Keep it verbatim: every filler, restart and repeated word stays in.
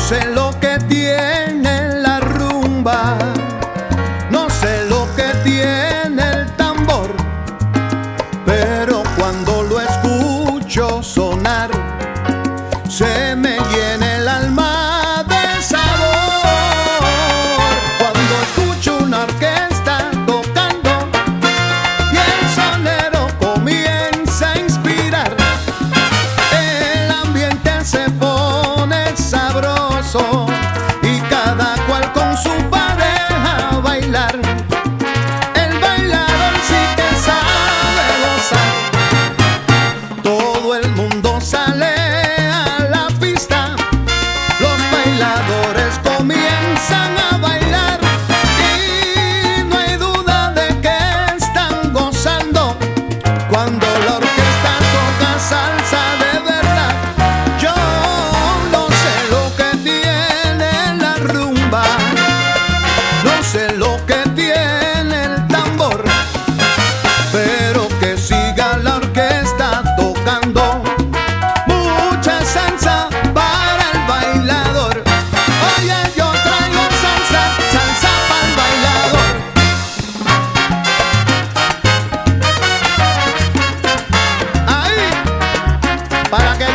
sé lo que tiene la rumba, no sé lo que tiene el tambor, pero cuando lo escucho sonar, se me llena el alma de sabor. Cuando escucho una orquesta tocando y el sonero comienza a inspirar, el ambiente se pone sabroso y cada cual con su pareja a bailar. El bailador sí que sabe gozar, todo el mundo sale a la pista, los bailadores comienzan a bailar y no hay duda de que están gozando cuando la orquesta toca salsa de verdad. Yo no sé lo que tiene la rumba, no sé lo que tiene el tambor, pero que siga la orquesta tocando, mucha salsa para el bailador. Oye, yo traigo salsa, salsa para el bailador. Ahí, para que